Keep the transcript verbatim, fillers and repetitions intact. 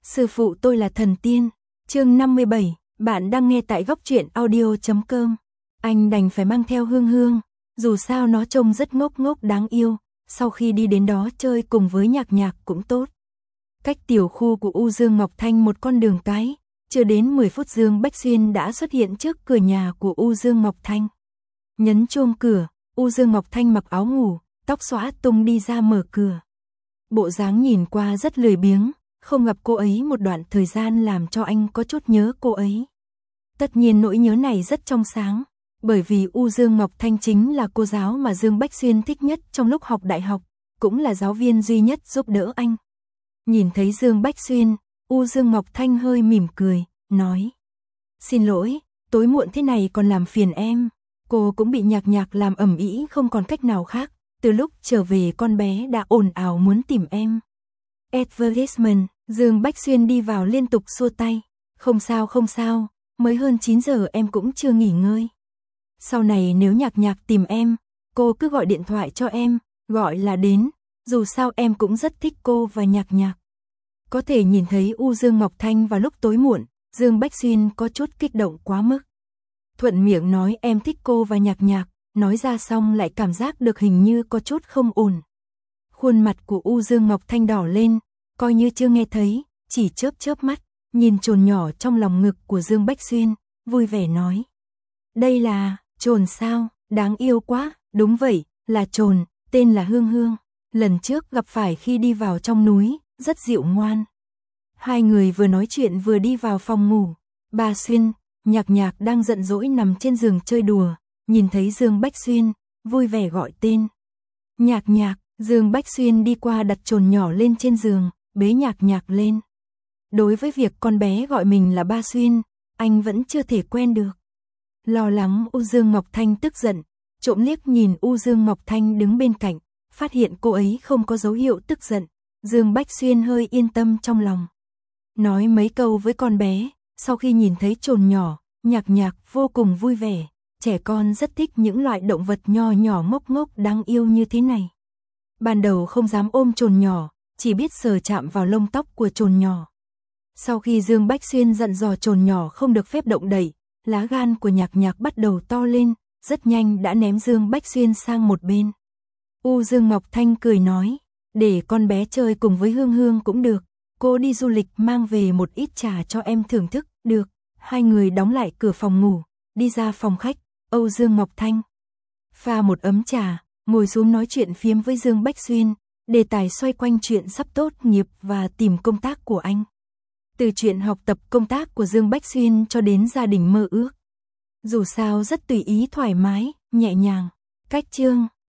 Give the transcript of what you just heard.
Sư phụ tôi là thần tiên. Chương năm mươi bảy, bạn đang nghe tại góc truyện audio chấm com. Anh đành phải mang theo Hương Hương, dù sao nó trông rất ngốc ngốc đáng yêu, sau khi đi đến đó chơi cùng với Nhạc Nhạc cũng tốt. Cách tiểu khu của U Dương Ngọc Thanh một con đường cái, chưa đến mười phút Dương Bách Xuyên đã xuất hiện trước cửa nhà của U Dương Ngọc Thanh. Nhấn chuông cửa, U Dương Ngọc Thanh mặc áo ngủ, tóc xõa tung đi ra mở cửa. Bộ dáng nhìn qua rất lười biếng, không gặp cô ấy một đoạn thời gian làm cho anh có chút nhớ cô ấy. Tất nhiên nỗi nhớ này rất trong sáng, bởi vì U Dương Ngọc Thanh chính là cô giáo mà Dương Bách Xuyên thích nhất trong lúc học đại học, cũng là giáo viên duy nhất giúp đỡ anh. Nhìn thấy Dương Bách Xuyên, U Dương Ngọc Thanh hơi mỉm cười, nói: "Xin lỗi, tối muộn thế này còn làm phiền em." Cô cũng bị Nhạc Nhạc làm ầm ĩ không còn cách nào khác, từ lúc trở về con bé đã ồn ào muốn tìm em. Advertisement, Dương Bách Xuyên đi vào liên tục xua tay. "Không sao không sao, mới hơn chín giờ em cũng chưa nghỉ ngơi. Sau này nếu Nhạc Nhạc tìm em, cô cứ gọi điện thoại cho em, gọi là đến, dù sao em cũng rất thích cô và Nhạc Nhạc." Có thể nhìn thấy U Dương Ngọc Thanh vào lúc tối muộn, Dương Bách Xuyên có chút kích động quá mức. Thuận miệng nói em thích cô và Nhạc Nhạc, nói ra xong lại cảm giác được hình như có chút không ổn. Khuôn mặt của U Dương Ngọc Thanh đỏ lên, coi như chưa nghe thấy, chỉ chớp chớp mắt, nhìn chồn nhỏ trong lòng ngực của Dương Bách Xuyên, vui vẻ nói: "Đây là chồn sao, đáng yêu quá." "Đúng vậy, là chồn, tên là Hương Hương. Lần trước gặp phải khi đi vào trong núi, rất dịu ngoan." Hai người vừa nói chuyện vừa đi vào phòng ngủ. Bà Xuyên, Nhạc Nhạc đang giận dỗi nằm trên giường chơi đùa, nhìn thấy Dương Bách Xuyên, vui vẻ gọi tên: "Nhạc Nhạc." Dương Bách Xuyên đi qua đặt chồn nhỏ lên trên giường, bế Nhạc Nhạc lên. Đối với việc con bé gọi mình là ba Xuyên, anh vẫn chưa thể quen được. Lo lắng U Dương Ngọc Thanh tức giận, trộm liếc nhìn U Dương Ngọc Thanh đứng bên cạnh, phát hiện cô ấy không có dấu hiệu tức giận, Dương Bách Xuyên hơi yên tâm trong lòng. Nói mấy câu với con bé, sau khi nhìn thấy chồn nhỏ, Nhạc Nhạc vô cùng vui vẻ, trẻ con rất thích những loại động vật nho nhỏ ngốc ngốc đáng yêu như thế này. Ban đầu không dám ôm chồn nhỏ, chỉ biết sờ chạm vào lông tóc của chồn nhỏ. Sau khi Dương Bách Xuyên dặn dò chồn nhỏ không được phép động đậy, lá gan của Nhạc Nhạc bắt đầu to lên, rất nhanh đã ném Dương Bách Xuyên sang một bên. U Dương Ngọc Thanh cười nói: "Để con bé chơi cùng với Hương Hương cũng được, cô đi du lịch mang về một ít trà cho em thưởng thức." "Được." Hai người đóng lại cửa phòng ngủ, đi ra phòng khách. Âu Dương Ngọc Thanh pha một ấm trà, ngồi xuống nói chuyện phiếm với Dương Bách Xuyên, đề tài xoay quanh chuyện sắp tốt nghiệp và tìm công tác của anh. Từ chuyện học tập công tác của Dương Bách Xuyên cho đến gia đình mơ ước. Dù sao rất tùy ý thoải mái, nhẹ nhàng. Cách chương